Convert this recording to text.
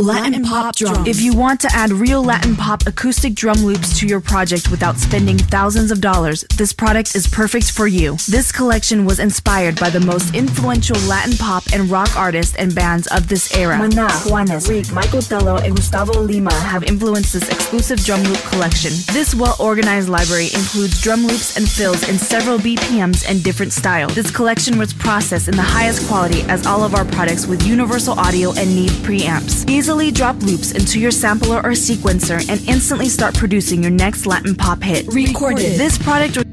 Latin pop drums. If you want to add real Latin pop acoustic drum loops to your project without spending thousands of dollars, this product is perfect for you. This collection was inspired by the most influential Latin pop and rock artists and bands of this era. Maná, Juanes, Rick, Michael Tello, and Gustavo Lima have influenced this exclusive drum loop collection. This well-organized library includes drum loops and fills in several BPMs and different styles. This collection was processed in the highest quality as all of our products with universal audio and Neve preamps. Easily drop loops into your sampler or sequencer and instantly start producing your next Latin pop hit. Recorded. This product